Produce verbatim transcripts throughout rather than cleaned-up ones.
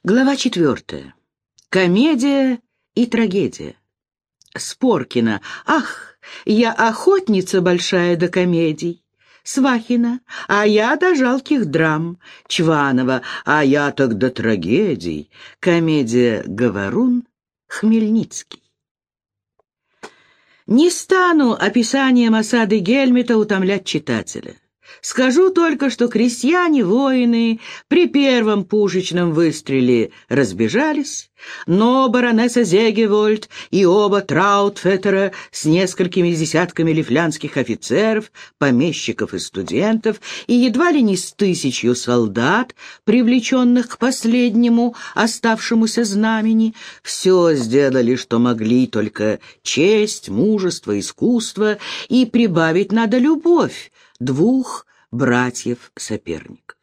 Глава четвертая. Комедия и трагедия. Споркина. Ах, я охотница большая до комедий. Свахина. А я до жалких драм. Чванова. А я так до трагедий. Комедия «Говорун», Хмельницкий. Не стану описанием осады Гельмета утомлять читателя. Скажу только, что крестьяне-воины при первом пушечном выстреле разбежались, но баронесса Зегевольд и оба Траутфеттера с несколькими десятками лифлянских офицеров, помещиков и студентов и едва ли не с тысячью солдат, привлеченных к последнему оставшемуся знамени, все сделали, что могли, только честь, мужество, искусство, и прибавить надо любовь двух братьев-соперников.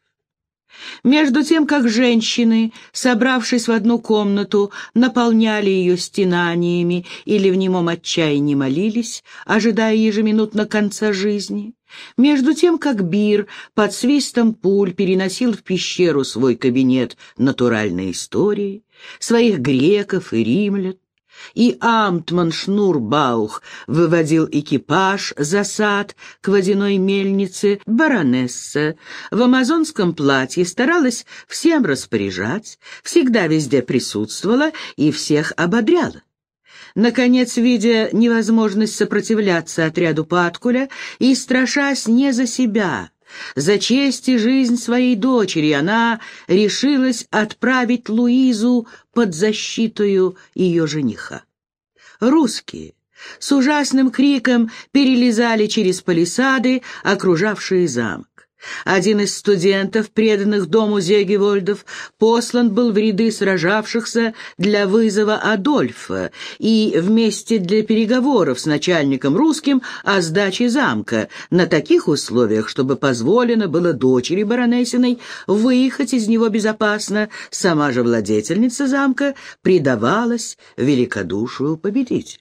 Между тем, как женщины, собравшись в одну комнату, наполняли ее стенаниями или в немом отчаянии молились, ожидая ежеминутно конца жизни, между тем, как Бир под свистом пуль переносил в пещеру свой кабинет натуральной истории, своих греков и римлян, и амтман Шнурбаух выводил экипаж за сад к водяной мельнице, баронесса в амазонском платье старалась всем распоряжать, всегда везде присутствовала и всех ободряла. Наконец, видя невозможность сопротивляться отряду Паткуля и страшась не за себя, за честь и жизнь своей дочери, она решилась отправить Луизу под защитою ее жениха. Русские с ужасным криком перелезали через палисады, окружавшие замок. Один из студентов, преданных дому Зегевольдов, послан был в ряды сражавшихся для вызова Адольфа и вместе для переговоров с начальником русским о сдаче замка на таких условиях, чтобы позволено было дочери баронессиной выехать из него безопасно. Сама же владетельница замка предавалась великодушию победителя.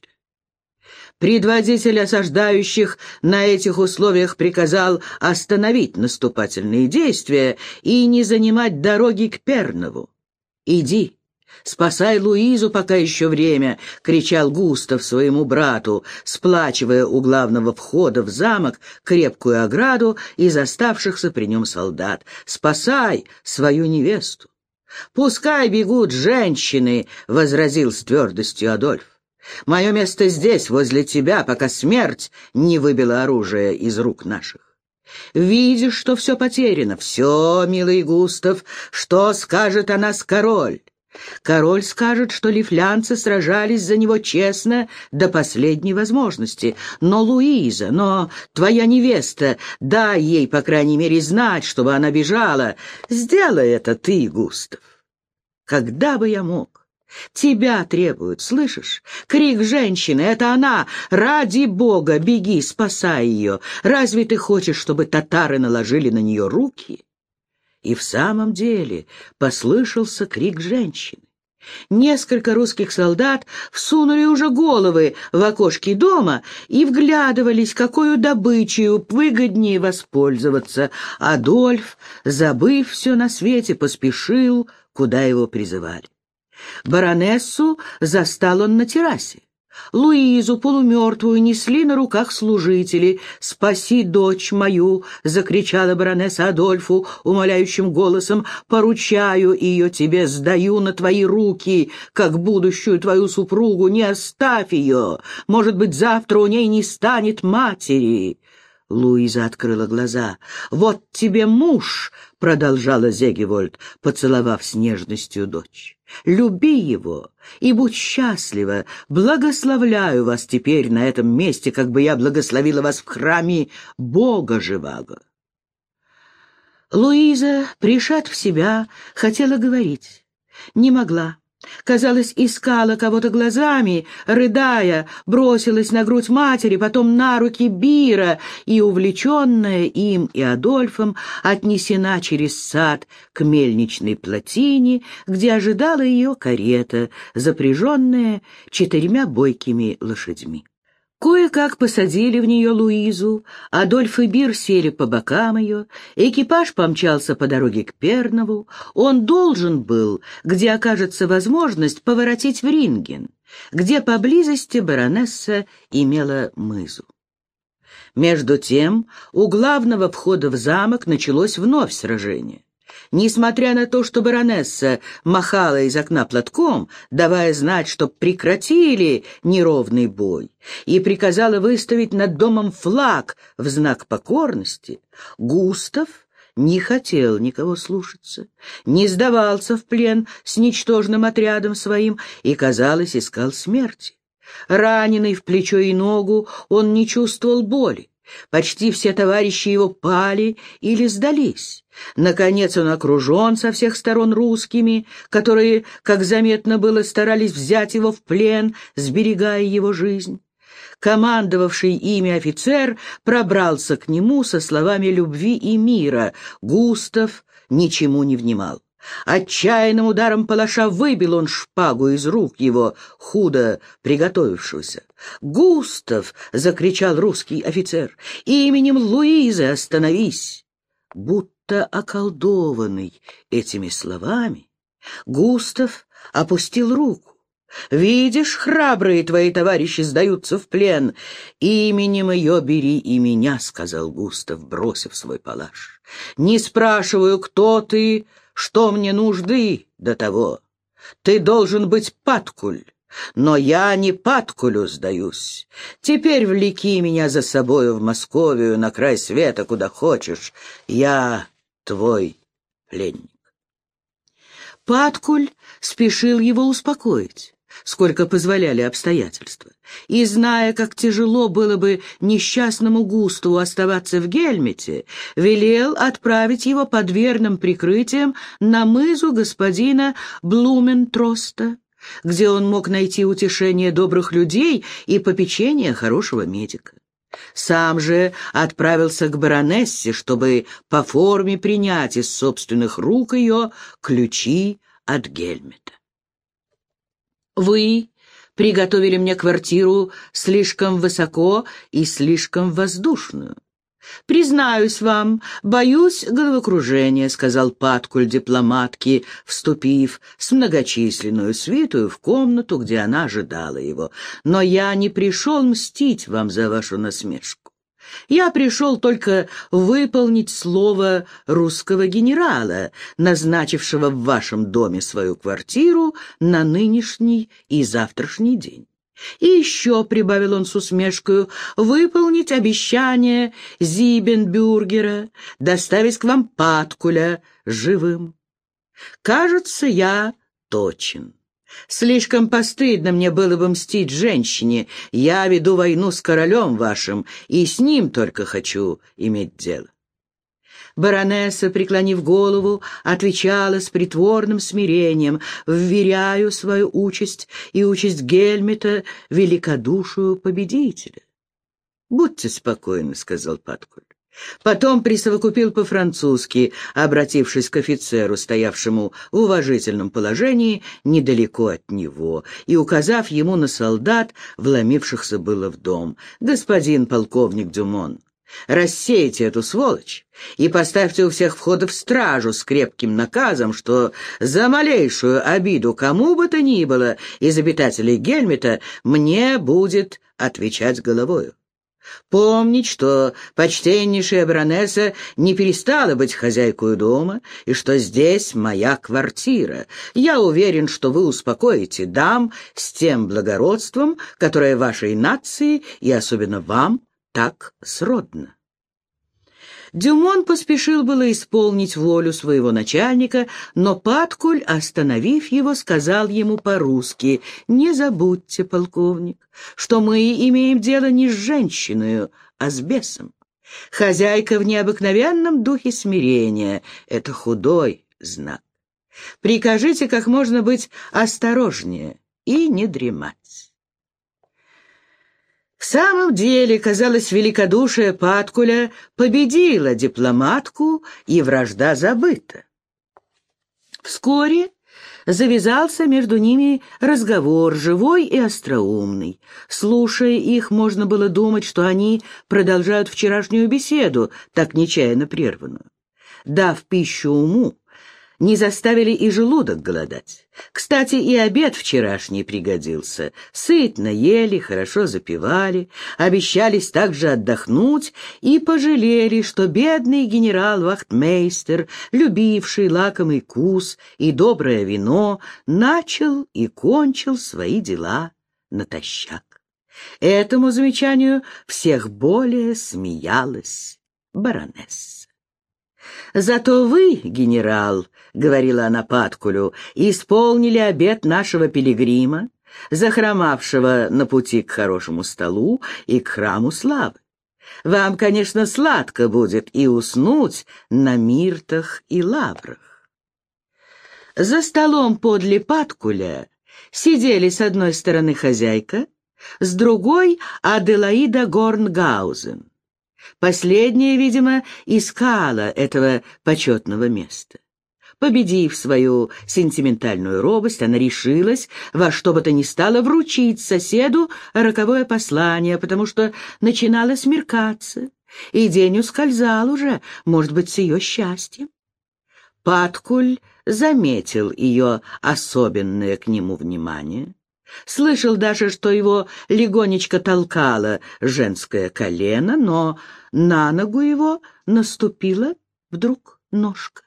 Предводитель осаждающих на этих условиях приказал остановить наступательные действия и не занимать дороги к Пернову. «Иди, спасай Луизу, пока еще время!» — кричал Густав своему брату, сплачивая у главного входа в замок крепкую ограду из оставшихся при нем солдат. «Спасай свою невесту!» «Пускай бегут женщины!» — возразил с твердостью Адольф. «Мое место здесь, возле тебя, пока смерть не выбила оружие из рук наших. Видишь, что все потеряно. Все, милый Густав, что скажет о нас король? Король скажет, что лифлянцы сражались за него честно до последней возможности. Но Луиза, но твоя невеста, дай ей, по крайней мере, знать, чтобы она бежала. Сделай это ты, Густав. Когда бы я мог? Тебя требуют, слышишь? Крик женщины — это она. Ради бога, беги, спасай ее. Разве ты хочешь, чтобы татары наложили на нее руки?» И в самом деле послышался крик женщины. Несколько русских солдат всунули уже головы в окошки дома и вглядывались, какую добычей выгоднее воспользоваться. Адольф, забыв все на свете, поспешил, куда его призывали. Баронессу застал он на террасе. Луизу, полумертвую, несли на руках служители. «Спаси дочь мою!» — закричала баронесса Адольфу умоляющим голосом. «Поручаю ее тебе, сдаю на твои руки, как будущую твою супругу. Не оставь ее! Может быть, завтра у ней не станет матери!» Луиза открыла глаза. «Вот тебе муж!» — продолжала Зегевольд, поцеловав с нежностью дочь. «Люби его и будь счастлива. Благословляю вас теперь на этом месте, как бы я благословила вас в храме Бога живаго». Луиза, пришед в себя, хотела говорить. Не могла. Казалось, искала кого-то глазами, рыдая, бросилась на грудь матери, потом на руки Бира и, увлеченная им и Адольфом, отнесена через сад к мельничной плотине, где ожидала ее карета, запряженная четырьмя бойкими лошадьми. Кое-как посадили в нее Луизу, Адольф и Бир сели по бокам ее, экипаж помчался по дороге к Пернову, он должен был, где окажется возможность, поворотить в Ринген, где поблизости баронесса имела мызу. Между тем у главного входа в замок началось вновь сражение. Несмотря на то, что баронесса махала из окна платком, давая знать, чтоб прекратили неровный бой, и приказала выставить над домом флаг в знак покорности, Густав не хотел никого слушаться, не сдавался в плен с ничтожным отрядом своим и, казалось, искал смерти. Раненый в плечо и ногу, он не чувствовал боли. Почти все товарищи его пали или сдались. Наконец он окружен со всех сторон русскими, которые, как заметно было, старались взять его в плен, сберегая его жизнь. Командовавший ими офицер пробрался к нему со словами любви и мира. Густав ничему не внимал. Отчаянным ударом палаша выбил он шпагу из рук его, худо приготовившегося. «Густав!» — закричал русский офицер. «Именем Луизы остановись!» Будто околдованный этими словами, Густав опустил руку. «Видишь, храбрые твои товарищи сдаются в плен. Именем ее бери и меня», — сказал Густав, бросив свой палаш. «Не спрашиваю, кто ты, что мне нужды до того. Ты должен быть Паткуль, но я не Паткулю сдаюсь. Теперь влеки меня за собою в Московию, на край света, куда хочешь. Я твой пленник». Паткуль спешил его успокоить, сколько позволяли обстоятельства, и, зная, как тяжело было бы несчастному Густаву оставаться в Гельмете, велел отправить его под верным прикрытием на мызу господина Блументроста, где он мог найти утешение добрых людей и попечение хорошего медика. Сам же отправился к баронессе, чтобы по форме принять из собственных рук ее ключи от Гельмета. «Вы приготовили мне квартиру слишком высоко и слишком воздушную. Признаюсь вам, боюсь головокружения», — сказал Паткуль дипломатке, вступив с многочисленную свитою в комнату, где она ожидала его. «Но я не пришел мстить вам за вашу насмешку. Я пришел только выполнить слово русского генерала, назначившего в вашем доме свою квартиру на нынешний и завтрашний день. И еще, — прибавил он с усмешкою, — выполнить обещание Зибенбюргера доставить к вам Паткуля живым. Кажется, я точен. Слишком постыдно мне было бы мстить женщине. Я веду войну с королем вашим, и с ним только хочу иметь дело». Баронесса, преклонив голову, отвечала с притворным смирением: «Вверяю свою участь и участь Гельмета великодушию победителя». «Будьте спокойны», — сказал Паткуль. Потом присовокупил по-французски, обратившись к офицеру, стоявшему в уважительном положении недалеко от него, и указав ему на солдат, вломившихся было в дом: «Господин полковник Дюмон, рассейте эту сволочь и поставьте у всех входов стражу с крепким наказом, что за малейшую обиду кому бы то ни было из обитателей Гельмета мне будет отвечать головою. Помнить, что почтеннейшая баронесса не перестала быть хозяйкой дома, и что здесь моя квартира. Я уверен, что вы успокоите дам с тем благородством, которое вашей нации и особенно вам так сродно». Дюмон поспешил было исполнить волю своего начальника, но Паткуль, остановив его, сказал ему по-русски: «Не забудьте, полковник, что мы имеем дело не с женщиной, а с бесом. Хозяйка в необыкновенном духе смирения — это худой знак. Прикажите как можно быть осторожнее и не дремать». В самом деле, казалось, великодушие Паткуля победило дипломатку, и вражда забыта. Вскоре Завязался между ними разговор, живой и остроумный. Слушая их, можно было думать, что они продолжают вчерашнюю беседу, так нечаянно прерванную. Дав пищу уму, не заставили и желудок голодать. Кстати, и обед вчерашний пригодился. Сытно ели, хорошо запивали, обещались также отдохнуть и пожалели, что бедный генерал-вахтмейстер, любивший лакомый кус и доброе вино, начал и кончил свои дела натощак. Этому замечанию всех более смеялась баронесса. «Зато вы, генерал, — говорила она Паткулю, — исполнили обет нашего пилигрима, захромавшего на пути к хорошему столу и к храму славы. Вам, конечно, сладко будет и уснуть на миртах и лаврах». За столом подле Паткуля сидели с одной стороны хозяйка, с другой — Аделаида Горнгаузен. Последняя, видимо, искала этого почетного места. Победив свою сентиментальную робость, она решилась во что бы то ни стало вручить соседу роковое послание, потому что начинало смеркаться, и день ускользал уже, может быть, с ее счастьем. Паткуль заметил ее особенное к нему внимание. Слышал даже, что его легонечко толкало женское колено, но на ногу его наступила вдруг ножка.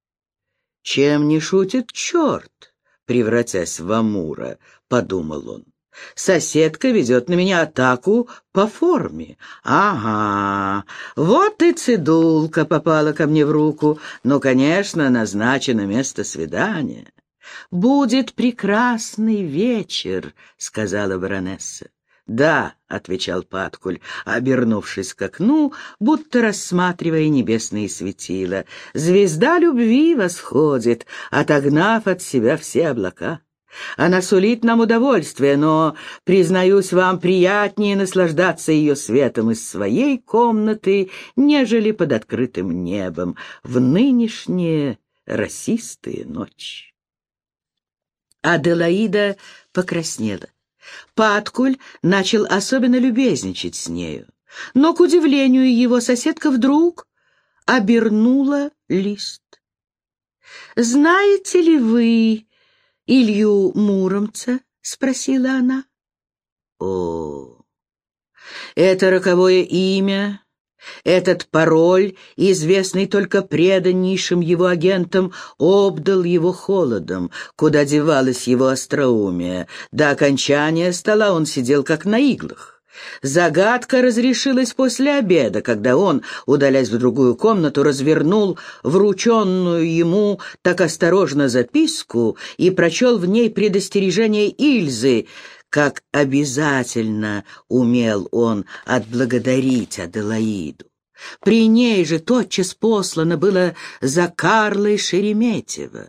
«Чем не шутит черт, превратясь в Амура?» — подумал он. «Соседка ведет на меня атаку по форме. Ага, вот и цидулка попала ко мне в руку. Ну, конечно, назначено место свидания». «Будет прекрасный вечер», — сказала баронесса. «Да», — отвечал Паткуль, обернувшись к окну, будто рассматривая небесные светила. «Звезда любви восходит, отогнав от себя все облака. Она сулит нам удовольствие, но, признаюсь вам, приятнее наслаждаться ее светом из своей комнаты, нежели под открытым небом в нынешние росистые ночи». Аделаида покраснела. Паткуль начал особенно любезничать с нею, но, к удивлению его, соседка вдруг обернула лист. «Знаете ли вы Илью Муромца?» — спросила она. «О, это роковое имя, этот пароль, известный только преданнейшим его агентам, обдал его холодом, куда девалось его остроумие. До окончания стола он сидел как на иглах. Загадка разрешилась после обеда, когда он, удаляясь в другую комнату, развернул врученную ему так осторожно записку и прочел в ней предостережение Ильзы. Как обязательно умел он отблагодарить Аделаиду. При ней же тотчас послано было за Карлой Шереметьево.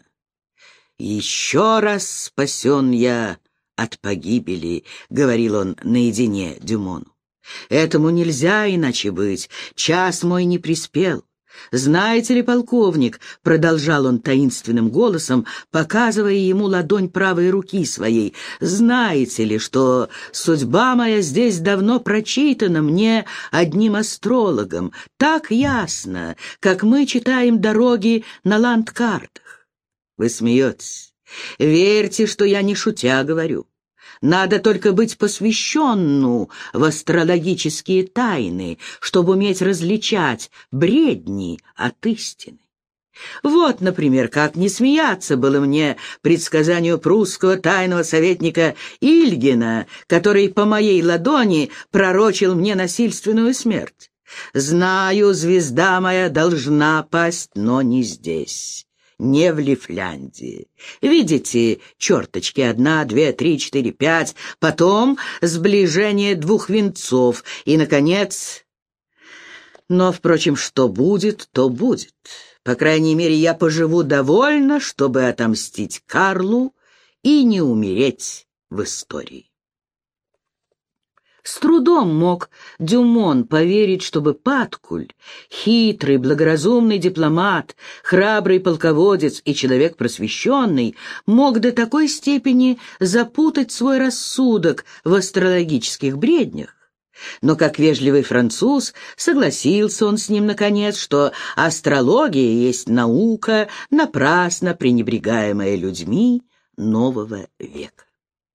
«Еще раз спасен я от погибели», — говорил он наедине Дюмону. «Этому нельзя иначе быть, час мой не приспел. Знаете ли, полковник, — продолжал он таинственным голосом, показывая ему ладонь правой руки своей, — знаете ли, что судьба моя здесь давно прочитана мне одним астрологом, так ясно, как мы читаем дороги на ландкартах? Вы смеетесь. Верьте, что я не шутя говорю. Надо только быть посвященну в астрологические тайны, чтобы уметь различать бредни от истины. Вот, например, как не смеяться было мне предсказанию прусского тайного советника Ильгина, который по моей ладони пророчил мне насильственную смерть. Знаю, звезда моя должна пасть, но не здесь, не в Лифляндии. Видите, черточки одна, две, три, четыре, пять, потом сближение двух венцов и, наконец... Но, впрочем, что будет, то будет. По крайней мере, я поживу довольно, чтобы отомстить Карлу и не умереть в истории. С трудом мог Дюмон поверить, чтобы Паткуль, хитрый, благоразумный дипломат, храбрый полководец и человек просвещенный, мог до такой степени запутать свой рассудок в астрологических бреднях. Но как вежливый француз согласился он с ним, наконец, что астрология есть наука, напрасно пренебрегаемая людьми нового века.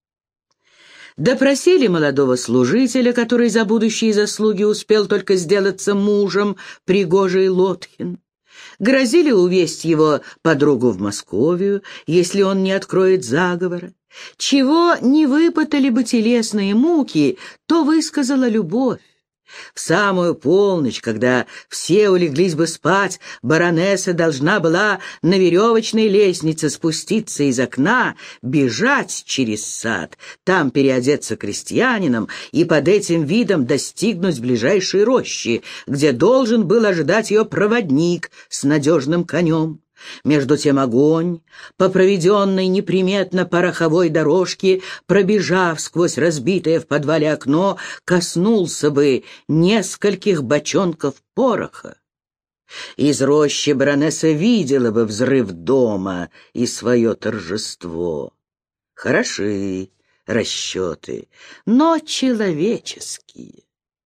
Допросили молодого служителя, который за будущие заслуги успел только сделаться мужем Пригожей Лотхин. Грозили увезть его подругу в Московию, если он не откроет заговора. Чего не выпытали бы телесные муки, то высказала любовь. В самую полночь, когда все улеглись бы спать, баронесса должна была на веревочной лестнице спуститься из окна, бежать через сад, там переодеться крестьянином и под этим видом достигнуть ближайшей рощи, где должен был ожидать ее проводник с надежным конем. Между тем огонь, по проведенной неприметно пороховой дорожке, пробежав сквозь разбитое в подвале окно, коснулся бы нескольких бочонков пороха. Из рощи баронесса видела бы взрыв дома и свое торжество. Хороши расчеты, но человеческие.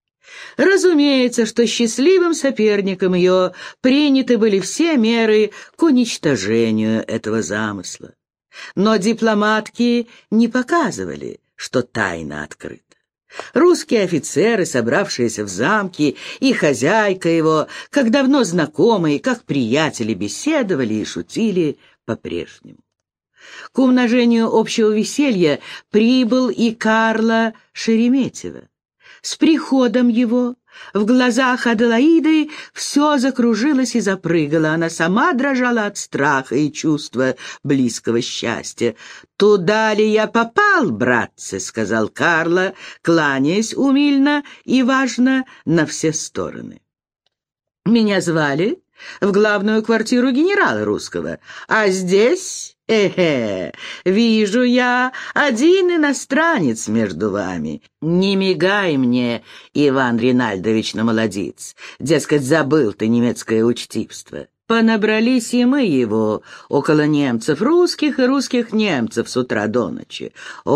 Разумеется, что счастливым соперником ее приняты были все меры к уничтожению этого замысла. Но дипломатки не показывали, что тайна открыта. Русские офицеры, собравшиеся в замке, и хозяйка его, как давно знакомые, как приятели, беседовали и шутили по-прежнему. К умножению общего веселья прибыл и Карло Шереметьево. С приходом его в глазах Аделаиды все закружилось и запрыгало. Она сама дрожала от страха и чувства близкого счастья. «Туда ли я попал, братцы?» — сказал Карло, кланяясь умильно и важно на все стороны. «Меня звали в главную квартиру генерала русского, а здесь...» «Эхе, вижу я один иностранец между вами. Не мигай мне, Иван Ринальдович, на молодец. Дескать, забыл ты немецкое учтивство. Понабрались и мы его около немцев, русских и русских немцев с утра до ночи.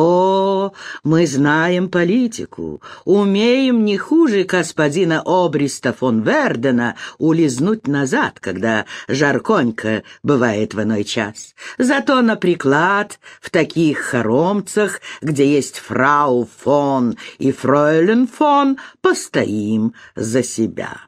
О, мы знаем политику, умеем не хуже господина Обриста фон Вердена улизнуть назад, когда жарконько бывает в иной час. Зато на приклад в таких хоромцах, где есть фрау фон и фройлен фон, постоим за себя».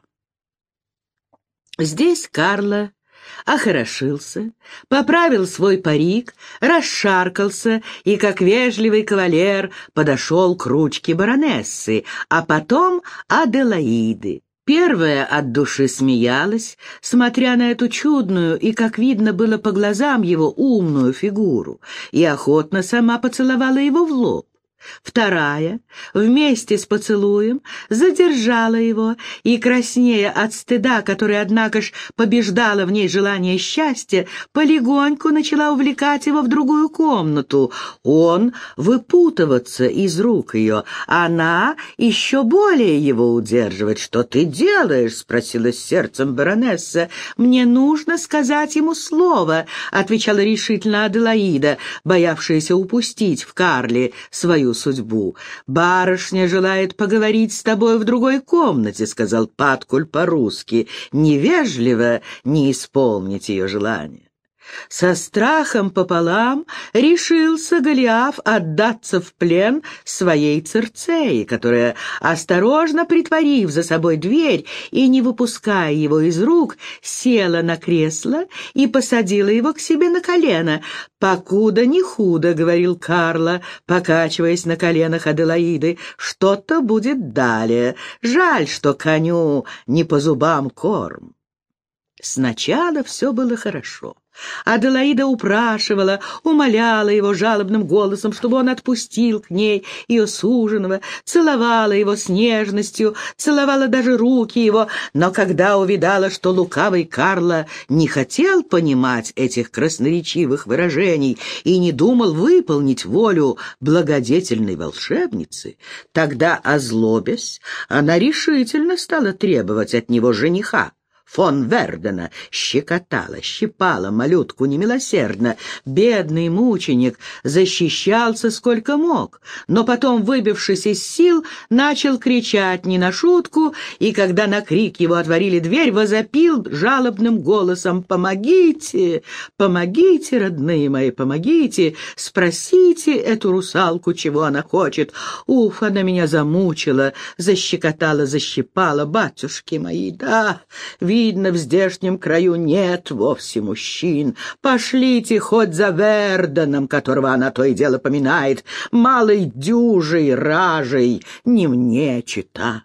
Здесь Карло охорошился, поправил свой парик, расшаркался и, как вежливый кавалер, подошел к ручке баронессы, а потом Аделаиды. Первая от души смеялась, смотря на эту чудную и, как видно было по глазам его, умную фигуру, и охотно сама поцеловала его в лоб. Вторая, вместе с поцелуем, задержала его и, краснея от стыда, который, однако ж, побеждала в ней желание счастья, полегоньку начала увлекать его в другую комнату. Он выпутываться из рук ее, она еще более его удерживать. «Что ты делаешь?» — спросила с сердцем баронесса. «Мне нужно сказать ему слово», — отвечала решительно Аделаида, боявшаяся упустить в Карле свою судьбу. «Барышня желает поговорить с тобой в другой комнате», — сказал Паткуль по-русски, невежливо не исполнить ее желание. Со страхом пополам решился Голиаф отдаться в плен своей Цирцеи, которая, осторожно притворив за собой дверь и не выпуская его из рук, села на кресло и посадила его к себе на колено. «Покуда не худо», — говорил Карло, покачиваясь на коленах Аделаиды, — «что-то будет далее. Жаль, что коню не по зубам корм». Сначала все было хорошо. Аделаида упрашивала, умоляла его жалобным голосом, чтобы он отпустил к ней ее суженого, целовала его с нежностью, целовала даже руки его, но когда увидала, что лукавый Карло не хотел понимать этих красноречивых выражений и не думал выполнить волю благодетельной волшебницы, тогда, озлобясь, она решительно стала требовать от него жениха. Фон Вердена щекотала, щипала малютку немилосердно. Бедный мученик защищался сколько мог, но потом, выбившись из сил, начал кричать не на шутку, и когда на крик его отворили дверь, возопил жалобным голосом: «Помогите! Помогите, родные мои, помогите! Спросите эту русалку, чего она хочет! Уф, она меня замучила, защекотала, защипала, батюшки мои, да!» Видно, в здешнем краю нет вовсе мужчин. Пошлите хоть за Верденом, которого она то и дело поминает, малой дюжей, ражей, не мне чита.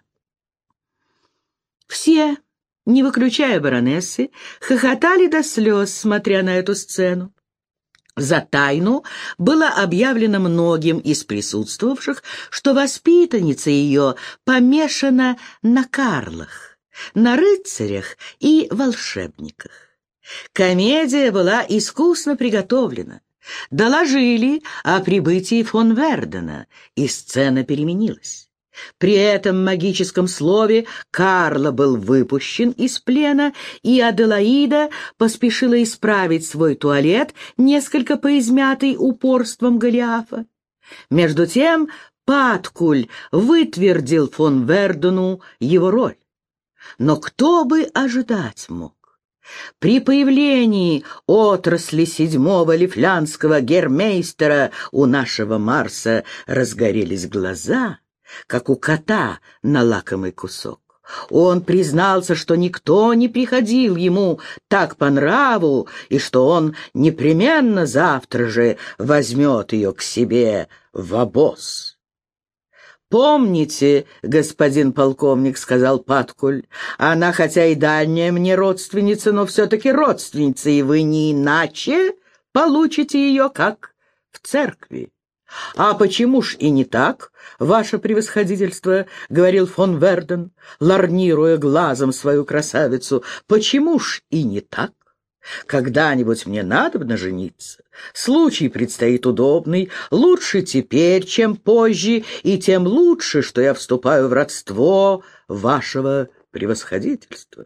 Все, не выключая баронессы, хохотали до слез, смотря на эту сцену. За тайну было объявлено многим из присутствовавших, что воспитанница ее помешана на Карлах, на рыцарях и волшебниках. Комедия была искусно приготовлена. Доложили о прибытии фон Вердена, и сцена переменилась. При этом магическом слове Карло был выпущен из плена, и Аделаида поспешила исправить свой туалет, несколько поизмятый упорством Голиафа. Между тем Паткуль вытвердил фон Вердену его роль. Но кто бы ожидать мог? При появлении отрасли седьмого лифлянского гермейстера у нашего Марса разгорелись глаза, как у кота на лакомый кусок. Он признался, что никто не приходил ему так по нраву, и что он непременно завтра же возьмет ее к себе в обоз. «Помните, господин полковник, — сказал Паткуль, — она хотя и дальняя мне родственница, но все-таки родственница, и вы не иначе получите ее, как в церкви». «А почему ж и не так, ваше превосходительство, — говорил фон Верден, лорнируя глазом свою красавицу, — почему ж и не так? Когда-нибудь мне надобно жениться. Случай предстоит удобный, лучше теперь, чем позже, и тем лучше, что я вступаю в родство вашего превосходительства».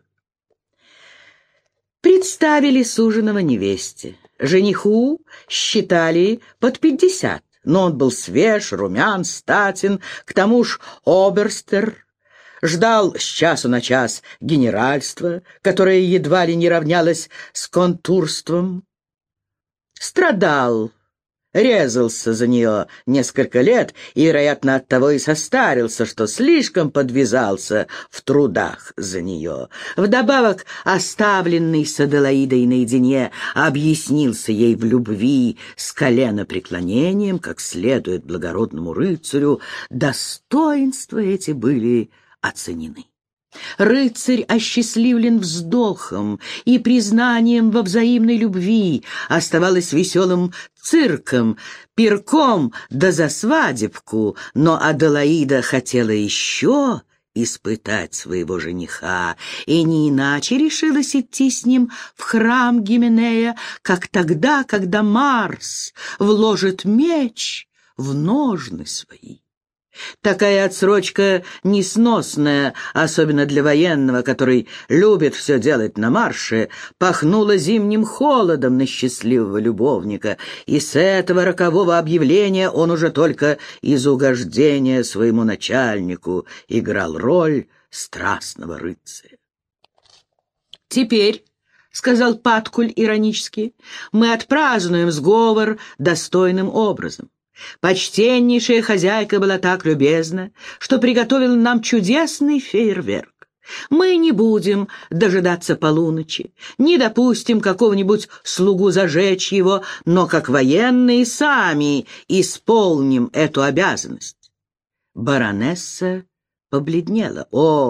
Представили суженого невесте. Жениху считали под пятьдесят, но он был свеж, румян, статен, к тому ж оберстер. Ждал с часу на час генеральства, которое едва ли не равнялось с контурством. Страдал, резался за нее несколько лет и, вероятно, оттого и состарился, что слишком подвязался в трудах за нее. Вдобавок, оставленный с Аделаидой наедине, объяснился ей в любви с коленопреклонением, как следует благородному рыцарю. Достоинства эти были оценены. Рыцарь осчастливлен вздохом и признанием во взаимной любви, оставалось веселым цирком, пирком да за свадебку, но Аделаида хотела еще испытать своего жениха, и не иначе решилась идти с ним в храм Гименея, как тогда, когда Марс вложит меч в ножны свои. Такая отсрочка несносная, особенно для военного, который любит все делать на марше, пахнула зимним холодом на счастливого любовника, и с этого рокового объявления он уже только из угождения своему начальнику играл роль страстного рыцаря. «Теперь, — сказал Паткуль иронически, — мы отпразднуем сговор достойным образом. Почтеннейшая хозяйка была так любезна, что приготовила нам чудесный фейерверк. Мы не будем дожидаться полуночи, не допустим какого-нибудь слугу зажечь его, но как военные сами исполним эту обязанность». Баронесса побледнела. «О,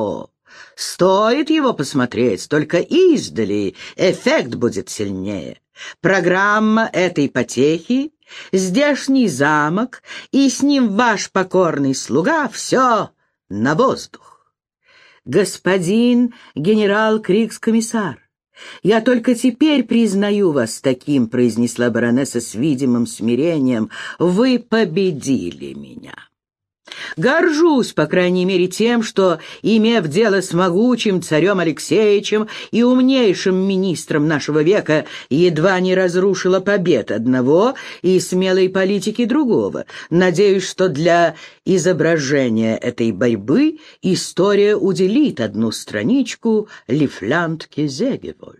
Стоит его посмотреть, только издали эффект будет сильнее. Программа этой потехи, здешний замок и с ним ваш покорный слуга — все на воздух. Господин генерал-крикс-комиссар, я только теперь признаю вас таким, — произнесла баронесса с видимым смирением. Вы победили меня. Горжусь, по крайней мере, тем, что, имев дело с могучим царем Алексеевичем и умнейшим министром нашего века, едва не разрушила побед одного и смелой политики другого. Надеюсь, что для изображения этой борьбы история уделит одну страничку Лифляндке Зегевольд.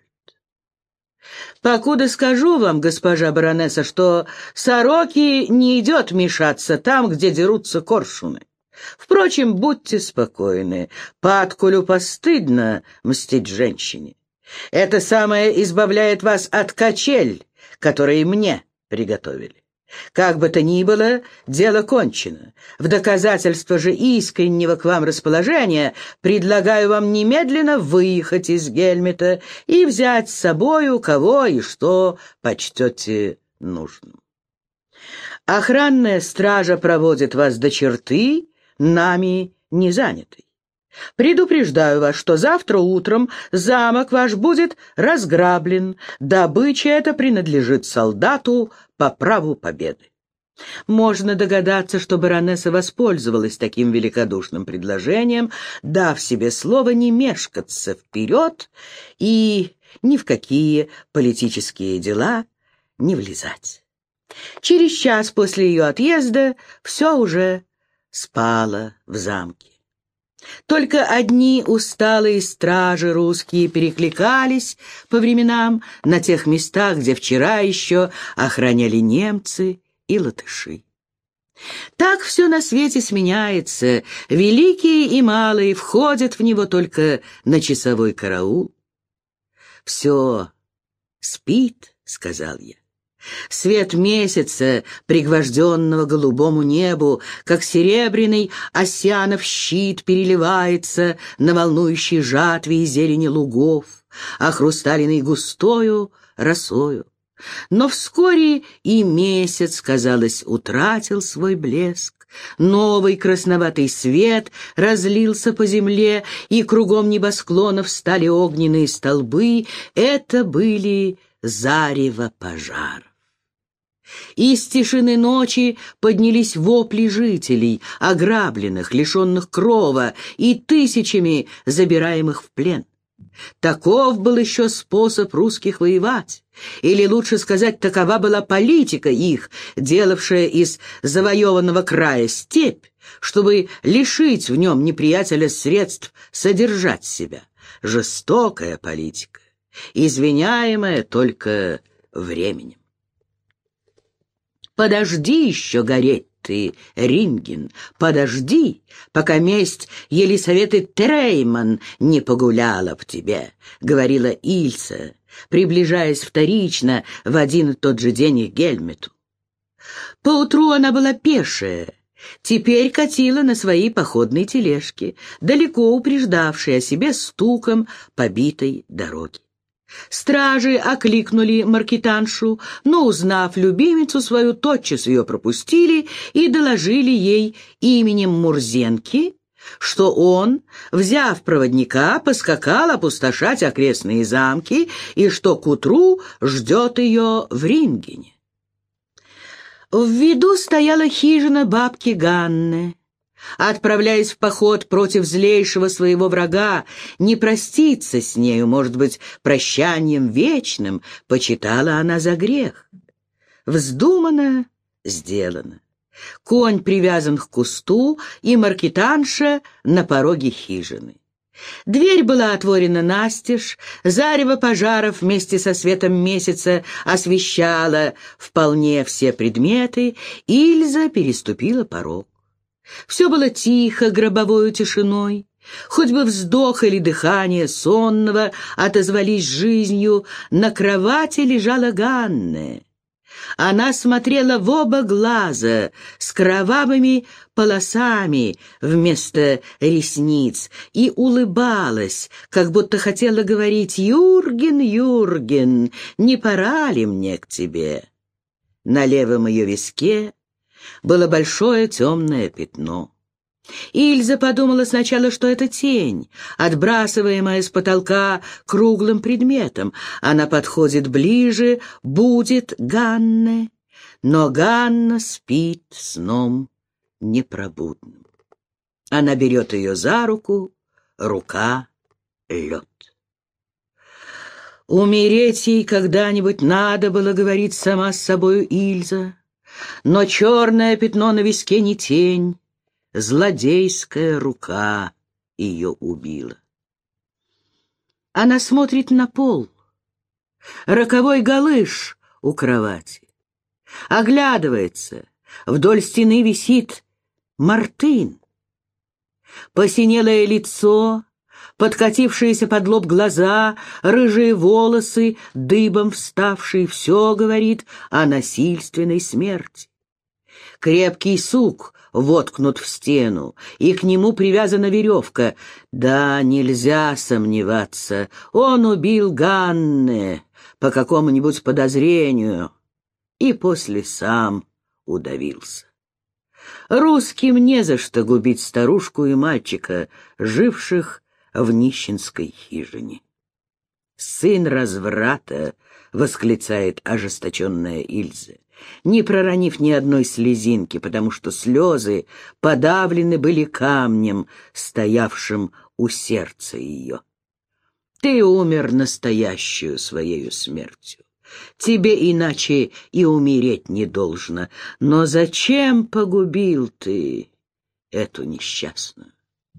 Покуда скажу вам, госпожа баронесса, что сороки не идет мешаться там, где дерутся коршуны. Впрочем, будьте спокойны, падкулю постыдно мстить женщине. Это самое избавляет вас от качель, которые мне приготовили. Как бы то ни было, дело кончено. В доказательство же искреннего к вам расположения предлагаю вам немедленно выехать из Гельмета и взять с собою кого и что почтете нужным. Охранная стража проводит вас до черты, нами не занятой. Предупреждаю вас, что завтра утром замок ваш будет разграблен, добыча эта принадлежит солдату по праву победы. Можно догадаться, что баронесса воспользовалась таким великодушным предложением, дав себе слово не мешкаться вперед и ни в какие политические дела не влезать. Через час после ее отъезда все уже спало в замке. Только одни усталые стражи русские перекликались по временам на тех местах, где вчера еще охраняли немцы и латыши. Так все на свете сменяется, великие и малые входят в него только на часовой караул. «Все спит», — сказал я. Свет месяца, пригвожденного голубому небу, как серебряный Оссианов щит, переливается на волнующей жатве и зелени лугов, а хрусталиной густою росою. Но вскоре и месяц, казалось, утратил свой блеск. Новый красноватый свет разлился по земле, и кругом небосклонов стали огненные столбы. Это были зарево пожаров. Из тишины ночи поднялись вопли жителей, ограбленных, лишенных крова и тысячами забираемых в плен. Таков был еще способ русских воевать, или, лучше сказать, такова была политика их, делавшая из завоеванного края степь, чтобы лишить в нем неприятеля средств содержать себя. Жестокая политика, извиняемая только временем. Подожди еще гореть ты, Ринген, подожди, пока месть Елисаветы Трейман не погуляла в тебе, — говорила Ильса, приближаясь вторично в один и тот же день к Гельмету. Поутру она была пешая, теперь катила на своей походной тележке, далеко упреждавшей о себе стуком побитой дороги. Стражи окликнули маркетаншу, но, узнав любимицу свою, тотчас ее пропустили и доложили ей именем Мурзенки, что он, взяв проводника, поскакал опустошать окрестные замки и что к утру ждет ее в Рингене. В виду стояла хижина бабки Ганны. Отправляясь в поход против злейшего своего врага, не проститься с нею, может быть, прощанием вечным, почитала она за грех. Вздумано, сделано. Конь привязан к кусту, и маркетанша на пороге хижины. Дверь была отворена настежь, зарево пожаров вместе со светом месяца освещало вполне все предметы, Ильза переступила порог. Все было тихо, гробовою тишиной. Хоть бы вздох или дыхание сонного отозвались жизнью, на кровати лежала Ганна. Она смотрела в оба глаза с кровавыми полосами вместо ресниц и улыбалась, как будто хотела говорить: «Юрген, Юрген, не пора ли мне к тебе?» На левом ее виске было большое темное пятно. Ильза подумала сначала, что это тень, отбрасываемая с потолка круглым предметом. Она подходит ближе, будет Ганне, но Ганна спит сном непробудным. Она берет ее за руку, рука — лед. Умереть ей когда-нибудь надо было, говорить сама с собою Ильза, но черное пятно на виске не тень, злодейская рука ее убила. Она смотрит на пол, роковой галыш у кровати, оглядывается, вдоль стены висит Мартын. Посинелое лицо, подкатившиеся под лоб глаза, рыжие волосы, дыбом вставшие, все говорит о насильственной смерти. Крепкий сук воткнут в стену, и к нему привязана веревка. Да, нельзя сомневаться, он убил Ганне по какому-нибудь подозрению и после сам удавился. Русским не за что губить старушку и мальчика, живших в нищенской хижине. «Сын разврата!» — восклицает ожесточенная Ильза, не проронив ни одной слезинки, потому что слезы подавлены были камнем, стоявшим у сердца ее. «Ты умер настоящую своею смертью. Тебе иначе и умереть не должно. Но зачем погубил ты эту несчастную?»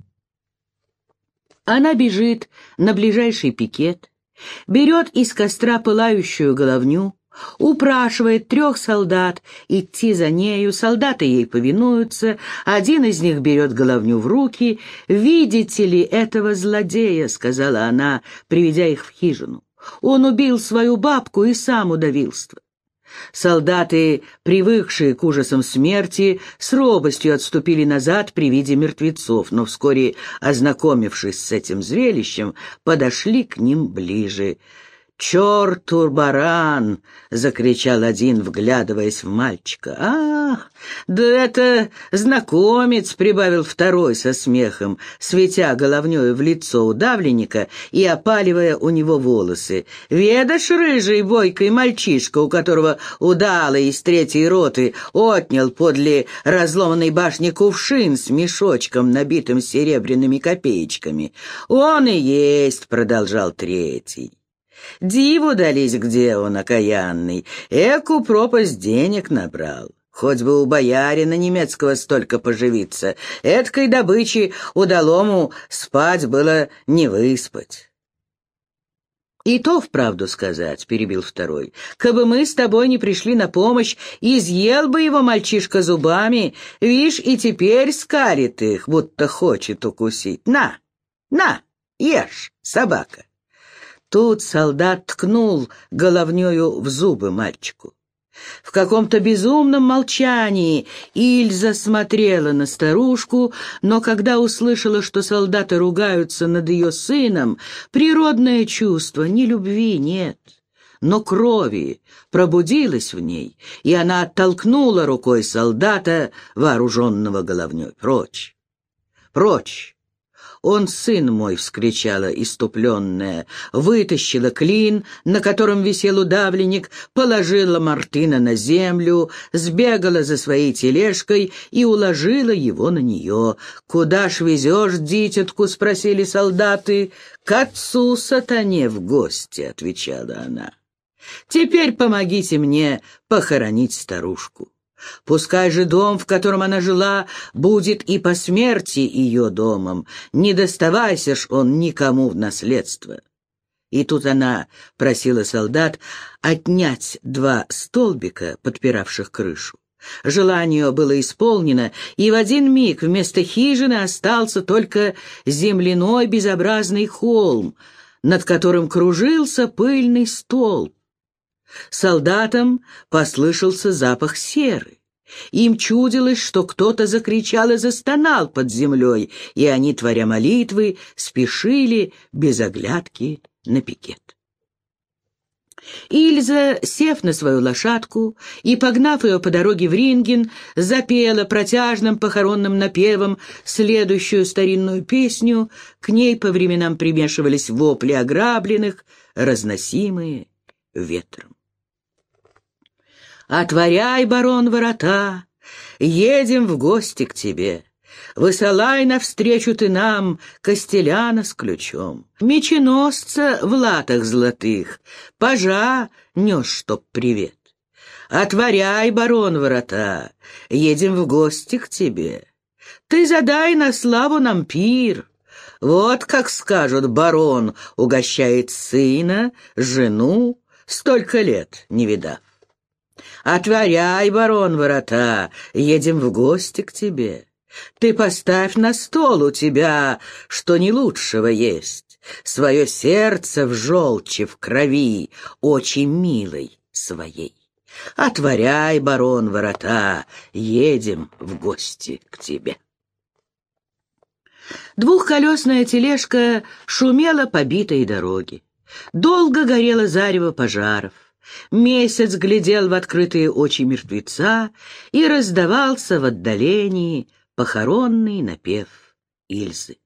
Она бежит на ближайший пикет, берет из костра пылающую головню, упрашивает трех солдат идти за нею. Солдаты ей повинуются, один из них берет головню в руки. «Видите ли этого злодея?» — сказала она, приведя их в хижину. «Он убил свою бабку и сам удавился». Солдаты, привыкшие к ужасам смерти, с робостью отступили назад при виде мертвецов, но вскоре, ознакомившись с этим зрелищем, подошли к ним ближе. «Черту баран!» — закричал один, вглядываясь в мальчика. «Ах, да это знакомец!» — прибавил второй со смехом, светя головнёю в лицо удавленника и опаливая у него волосы. «Ведашь, рыжий бойкий мальчишка, у которого удалый из третьей роты отнял подле разломанной башни кувшин с мешочком, набитым серебряными копеечками?» «Он и есть!» — продолжал третий. «Диву дались, где он, окаянный, эку пропасть денег набрал. Хоть бы у боярина немецкого столько поживиться, эткой добычи удалому спать было не выспать». «И то вправду сказать», — перебил второй, — «кабы мы с тобой не пришли на помощь, изъел бы его мальчишка зубами, вишь, и теперь скалит их, будто хочет укусить. На, на, ешь, собака». Тут солдат ткнул головнёю в зубы мальчику. В каком-то безумном молчании Ильза смотрела на старушку, но когда услышала, что солдаты ругаются над ее сыном, природное чувство, ни любви нет, но крови пробудилось в ней, и она оттолкнула рукой солдата, вооруженного головнёй. «Прочь! Прочь! Он сын мой!» — вскричала иступленная, вытащила клин, на котором висел удавленник, положила Мартына на землю, сбегала за своей тележкой и уложила его на нее. «Куда ж везешь дитятку?» — спросили солдаты. «К отцу сатане в гости», — отвечала она. «Теперь помогите мне похоронить старушку. Пускай же дом, в котором она жила, будет и по смерти ее домом. Не доставайся ж он никому в наследство». И тут она просила солдат отнять два столбика, подпиравших крышу. Желание было исполнено, и в один миг вместо хижины остался только земляной безобразный холм, над которым кружился пыльный столб. Солдатам послышался запах серы. Им чудилось, что кто-то закричал и застонал под землей, и они, творя молитвы, спешили без оглядки на пикет. Ильза, сев на свою лошадку и погнав ее по дороге в Ринген, запела протяжным похоронным напевом следующую старинную песню. К ней по временам примешивались вопли ограбленных, разносимые ветром. «Отворяй, барон, ворота, едем в гости к тебе. Высылай навстречу ты нам костеляна с ключом, меченосца в латах золотых, пажа нес, чтоб привет. Отворяй, барон, ворота, едем в гости к тебе. Ты задай на славу нам пир. Вот как скажут, барон угощает сына, жену, столько лет не видав. Отворяй, барон, ворота, едем в гости к тебе. Ты поставь на стол у тебя, что не лучшего есть, свое сердце в желчи, в крови, очень милой своей. Отворяй, барон, ворота, едем в гости к тебе». Двухколесная тележка шумела по битой дороге. Долго горело зарево пожаров. Месяц глядел в открытые очи мертвеца, и раздавался в отдалении похоронный напев Ильзы.